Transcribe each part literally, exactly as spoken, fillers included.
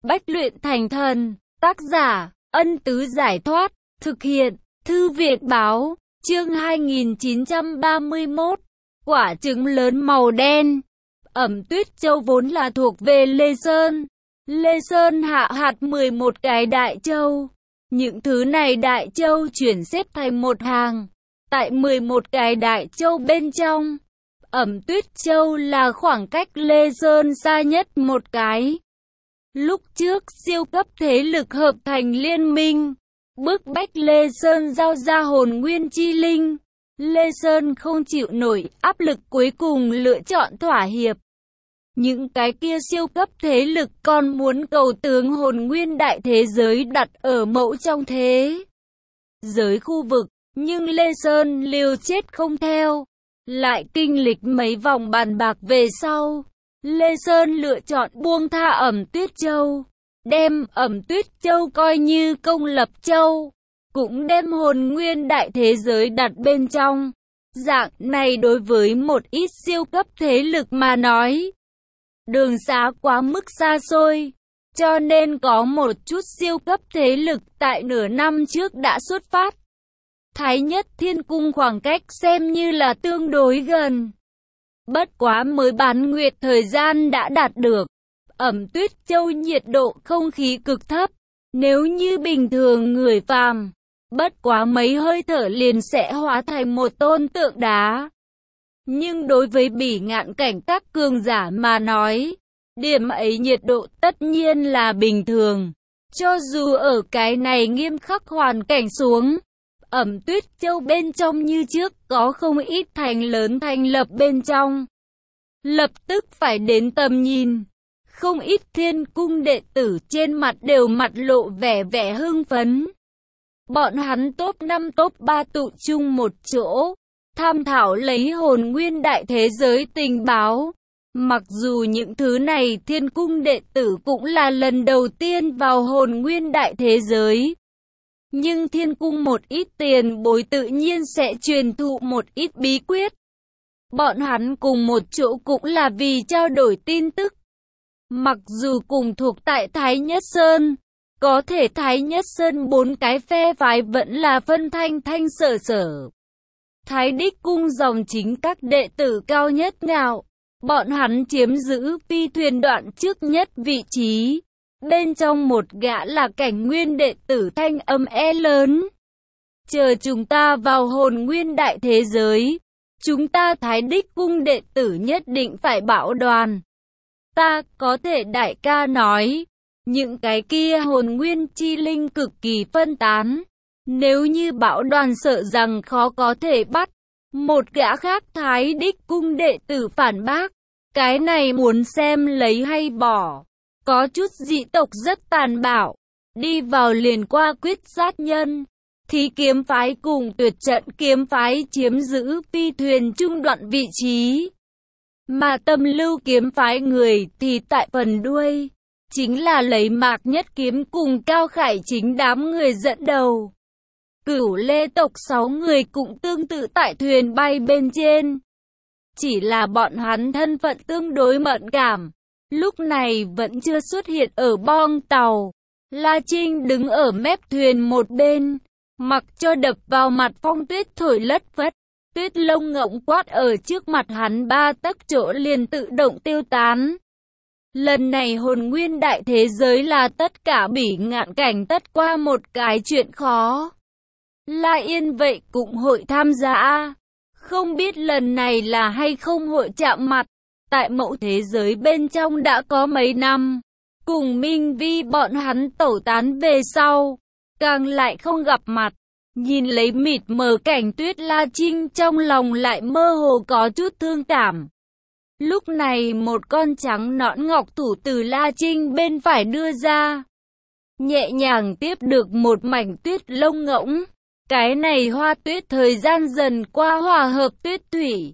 Bách luyện thành thần. Tác giả, Ân Tứ Giải Thoát. Thực hiện, Thư viện Báo. Chương hai nghìn chín trăm ba mươi mốt. Quả trứng lớn màu đen. Ẩm Tuyết Châu vốn là thuộc về Lê Sơn. Lê Sơn hạ hạt mười một cái đại châu. Những thứ này đại châu chuyển xếp thành một hàng. Tại mười một cái đại châu bên trong, Ẩm Tuyết Châu là khoảng cách Lê Sơn xa nhất một cái. Lúc trước siêu cấp thế lực hợp thành liên minh, bức bách Lê Sơn giao ra hồn nguyên chi linh. Lê Sơn không chịu nổi áp lực, cuối cùng lựa chọn thỏa hiệp. Những cái kia siêu cấp thế lực còn muốn cầu tướng hồn nguyên đại thế giới đặt ở mẫu trong thế giới khu vực, nhưng Lê Sơn liều chết không theo. Lại kinh lịch mấy vòng bàn bạc về sau, Lê Sơn lựa chọn buông tha Ẩm Tuyết Châu, đem Ẩm Tuyết Châu coi như công lập châu, cũng đem hồn nguyên đại thế giới đặt bên trong. Dạng này đối với một ít siêu cấp thế lực mà nói, đường xá quá mức xa xôi, cho nên có một chút siêu cấp thế lực tại nửa năm trước đã xuất phát. Thái Nhất Thiên Cung khoảng cách xem như là tương đối gần. Bất quá mới bán nguyệt thời gian đã đạt được. Ẩm Tuyết Châu nhiệt độ không khí cực thấp. Nếu như bình thường người phàm, bất quá mấy hơi thở liền sẽ hóa thành một tôn tượng đá. Nhưng đối với bỉ ngạn cảnh các cường giả mà nói, điểm ấy nhiệt độ tất nhiên là bình thường. Cho dù ở cái này nghiêm khắc hoàn cảnh xuống, Ẩm Tuyết Châu bên trong như trước có không ít thành lớn thành lập bên trong. Lập tức phải đến tầm nhìn. Không ít thiên cung đệ tử trên mặt đều mặt lộ vẻ vẻ hưng phấn. Bọn hắn top năm top ba tụ chung một chỗ, tham thảo lấy hồn nguyên đại thế giới tình báo. Mặc dù những thứ này thiên cung đệ tử cũng là lần đầu tiên vào hồn nguyên đại thế giới, nhưng thiên cung một ít tiền bối tự nhiên sẽ truyền thụ một ít bí quyết. Bọn hắn cùng một chỗ cũng là vì trao đổi tin tức. Mặc dù cùng thuộc tại Thái Nhất Sơn, có thể Thái Nhất Sơn bốn cái phe phái vẫn là phân thanh thanh sở sở. Thái Đích Cung dòng chính các đệ tử cao nhất ngạo, bọn hắn chiếm giữ phi thuyền đoạn trước nhất vị trí. Bên trong một gã là cảnh nguyên đệ tử thanh âm e lớn. Chờ chúng ta vào hồn nguyên đại thế giới, chúng ta Thái Đích Cung đệ tử nhất định phải bảo đoàn. Ta có thể đại ca nói, những cái kia hồn nguyên chi linh cực kỳ phân tán. Nếu như bảo đoàn sợ rằng khó có thể bắt. Một gã khác Thái Đích Cung đệ tử phản bác, cái này muốn xem lấy hay bỏ. Có chút dị tộc rất tàn bạo, đi vào liền qua quyết sát nhân. Thí kiếm phái cùng tuyệt trận kiếm phái chiếm giữ phi thuyền trung đoạn vị trí. Mà tâm lưu kiếm phái người thì tại phần đuôi, chính là lấy Mạc Nhất Kiếm cùng Cao Khải Chính đám người dẫn đầu. Cửu Lê tộc sáu người cũng tương tự tại thuyền bay bên trên. Chỉ là bọn hắn thân phận tương đối mẫn cảm, lúc này vẫn chưa xuất hiện ở bong tàu. La Trinh đứng ở mép thuyền một bên, mặc cho đập vào mặt phong tuyết thổi lất phất. Tuyết lông ngỗng quát ở trước mặt hắn ba tấc chỗ liền tự động tiêu tán. Lần này hồn nguyên đại thế giới là tất cả bỉ ngạn cảnh tất qua một cái chuyện khó. La Yên vậy cũng hội tham gia. Không biết lần này là hay không hội chạm mặt. Tại mẫu thế giới bên trong đã có mấy năm, cùng Minh Vi bọn hắn tẩu tán về sau, càng lại không gặp mặt. Nhìn lấy mịt mờ cảnh tuyết, La Trinh trong lòng lại mơ hồ có chút thương cảm. Lúc này một con trắng nõn ngọc thủ từ La Trinh bên phải đưa ra, nhẹ nhàng tiếp được một mảnh tuyết lông ngỗng. Cái này hoa tuyết thời gian dần qua hòa hợp tuyết thủy.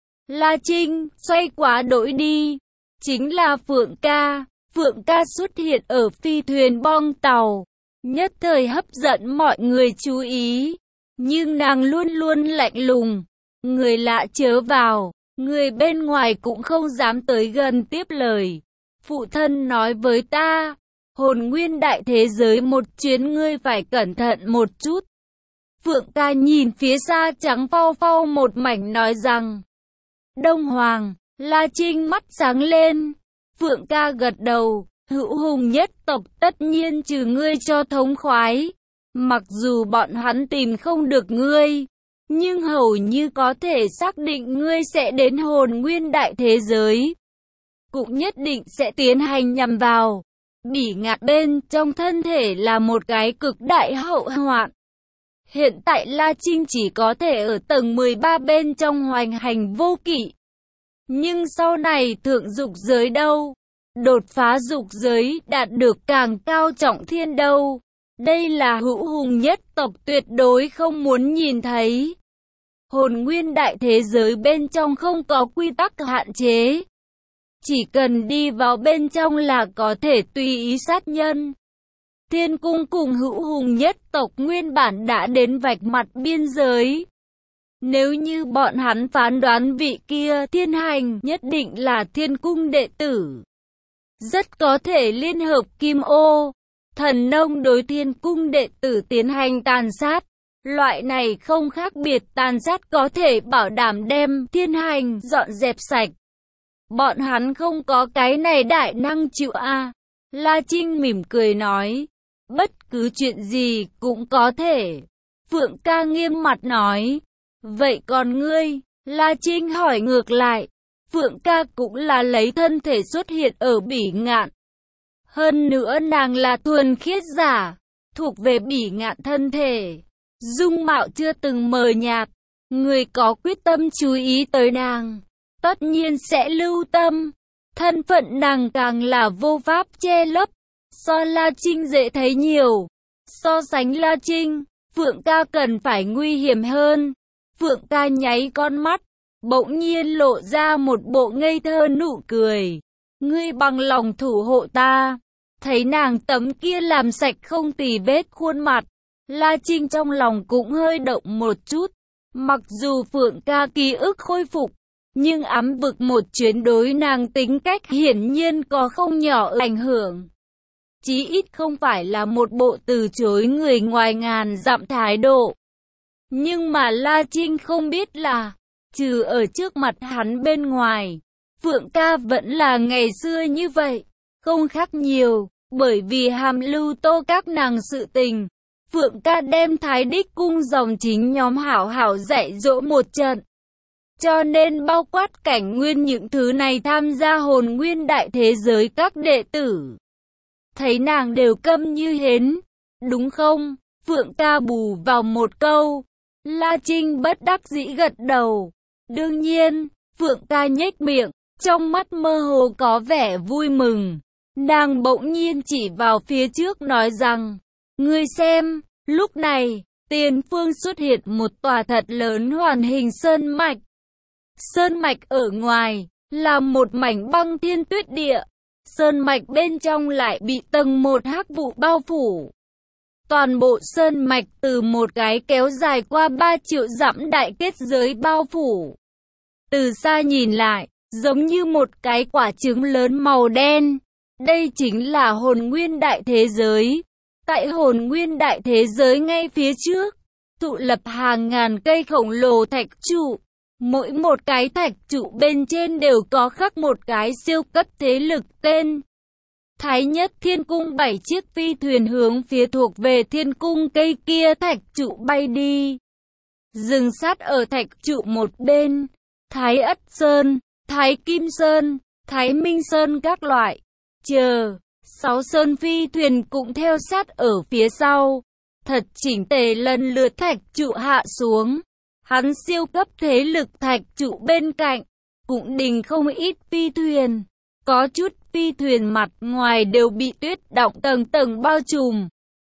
La Trinh xoay quá đổi đi, chính là Phượng Ca. Phượng Ca xuất hiện ở phi thuyền bong tàu, nhất thời hấp dẫn mọi người chú ý. Nhưng nàng luôn luôn lạnh lùng, người lạ chớ vào, người bên ngoài cũng không dám tới gần tiếp lời. Phụ thân nói với ta, hồn nguyên đại thế giới một chuyến ngươi phải cẩn thận một chút. Phượng ca nhìn phía xa trắng phau phau một mảnh nói rằng. Đông Hoàng, La Trinh mắt sáng lên. Phượng ca gật đầu, hữu hùng nhất tộc tất nhiên trừ ngươi cho thống khoái. Mặc dù bọn hắn tìm không được ngươi, nhưng hầu như có thể xác định ngươi sẽ đến hồn nguyên đại thế giới. Cũng nhất định sẽ tiến hành nhằm vào. Bỉ Ngạn bên trong thân thể là một cái cực đại hậu hoạn. Hiện tại La Trinh chỉ có thể ở tầng mười ba bên trong hoành hành vô kỵ. Nhưng sau này thượng dục giới đâu? Đột phá dục giới đạt được càng cao trọng thiên đâu? Đây là hữu hùng nhất tộc tuyệt đối không muốn nhìn thấy. Hồn nguyên đại thế giới bên trong không có quy tắc hạn chế. Chỉ cần đi vào bên trong là có thể tùy ý sát nhân. Thiên cung cùng hữu hùng nhất tộc nguyên bản đã đến vạch mặt biên giới. Nếu như bọn hắn phán đoán vị kia thiên hành nhất định là thiên cung đệ tử, rất có thể liên hợp Kim Ô, Thần Nông đối thiên cung đệ tử tiến hành tàn sát. Loại này không khác biệt tàn sát có thể bảo đảm đem thiên hành dọn dẹp sạch. Bọn hắn không có cái này đại năng chịu a. La Trinh mỉm cười nói. Bất cứ chuyện gì cũng có thể. Phượng ca nghiêm mặt nói. Vậy còn ngươi? La Trinh hỏi ngược lại. Phượng ca cũng là lấy thân thể xuất hiện ở Bỉ Ngạn. Hơn nữa nàng là thuần khiết giả, thuộc về Bỉ Ngạn thân thể. Dung mạo chưa từng mờ nhạt. Người có quyết tâm chú ý tới nàng, tất nhiên sẽ lưu tâm. Thân phận nàng càng là vô pháp che lấp. So La Trinh dễ thấy nhiều. So sánh La Trinh, Phượng ca cần phải nguy hiểm hơn. Phượng ca nháy con mắt, bỗng nhiên lộ ra một bộ ngây thơ nụ cười. Ngươi bằng lòng thủ hộ ta. Thấy nàng tấm kia làm sạch không tì vết khuôn mặt, La Trinh trong lòng cũng hơi động một chút. Mặc dù Phượng ca ký ức khôi phục, nhưng ám vực một chuyến đối nàng tính cách hiển nhiên có không nhỏ ảnh hưởng. Chí ít không phải là một bộ từ chối người ngoài ngàn dặm thái độ. Nhưng mà La Trinh không biết là, trừ ở trước mặt hắn bên ngoài, Phượng ca vẫn là ngày xưa như vậy, không khác nhiều, bởi vì hàm lưu tô các nàng sự tình. Phượng ca đem Thái Đích cung dòng chính nhóm hảo hảo dạy dỗ một trận. Cho nên bao quát cảnh nguyên những thứ này tham gia hồn nguyên đại thế giới các đệ tử. Thấy nàng đều câm như hến, đúng không? Phượng ca bù vào một câu. La Trinh bất đắc dĩ gật đầu. Đương nhiên, Phượng ca nhếch miệng, trong mắt mơ hồ có vẻ vui mừng. Nàng bỗng nhiên chỉ vào phía trước nói rằng, ngươi xem, lúc này, tiền phương xuất hiện một tòa thật lớn hoàn hình sơn mạch. Sơn mạch ở ngoài, là một mảnh băng thiên tuyết địa. Sơn mạch bên trong lại bị tầng một hắc vụ bao phủ. Toàn bộ sơn mạch từ một cái kéo dài qua ba triệu dặm đại kết giới bao phủ. Từ xa nhìn lại, giống như một cái quả trứng lớn màu đen. Đây chính là hồn nguyên đại thế giới. Tại hồn nguyên đại thế giới ngay phía trước, tụ lập hàng ngàn cây khổng lồ thạch trụ. Mỗi một cái thạch trụ bên trên đều có khắc một cái siêu cấp thế lực tên. Thái Nhất Thiên Cung bảy chiếc phi thuyền hướng phía thuộc về thiên cung cây kia thạch trụ bay đi. Dừng sát ở thạch trụ một bên, Thái Ất Sơn, Thái Kim Sơn, Thái Minh Sơn các loại. Chờ, sáu sơn phi thuyền cũng theo sát ở phía sau. Thật chỉnh tề lần lượt thạch trụ hạ xuống. Hắn siêu cấp thế lực thạch trụ bên cạnh, cũng đình không ít phi thuyền. Có chút phi thuyền mặt ngoài đều bị tuyết đọng tầng tầng bao trùm.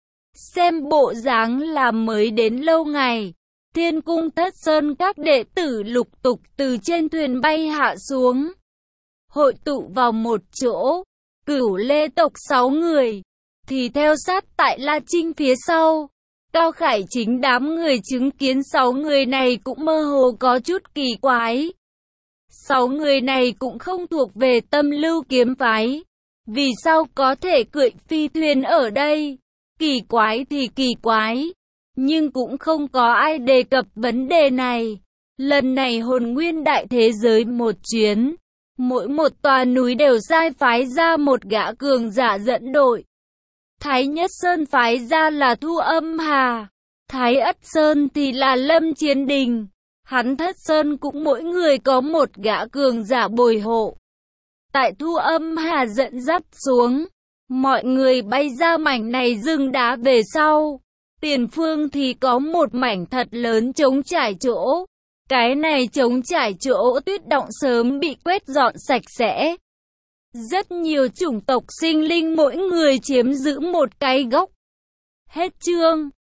Xem bộ dáng là mới đến lâu ngày. Thiên cung Thất Sơn các đệ tử lục tục từ trên thuyền bay hạ xuống. Hội tụ vào một chỗ, Cửu Lê tộc sáu người, thì theo sát tại La Trinh phía sau. Cao Khải Chính đám người chứng kiến sáu người này cũng mơ hồ có chút kỳ quái. Sáu người này cũng không thuộc về Tâm Lưu kiếm phái. Vì sao có thể cưỡi phi thuyền ở đây? Kỳ quái thì kỳ quái, nhưng cũng không có ai đề cập vấn đề này. Lần này hồn nguyên đại thế giới một chuyến, mỗi một tòa núi đều sai phái ra một gã cường giả dẫn đội. Thái Nhất Sơn phái ra là Thu Âm Hà, Thái Ất Sơn thì là Lâm Chiến Đình, hắn Thất Sơn cũng mỗi người có một gã cường giả bồi hộ. Tại Thu Âm Hà dẫn dắt xuống, mọi người bay ra mảnh này rừng đá về sau. Tiền phương thì có một mảnh thật lớn trống trải chỗ. Cái này trống trải chỗ tuyết động sớm bị quét dọn sạch sẽ. Rất nhiều chủng tộc sinh linh mỗi người chiếm giữ một cái góc. Hết chương.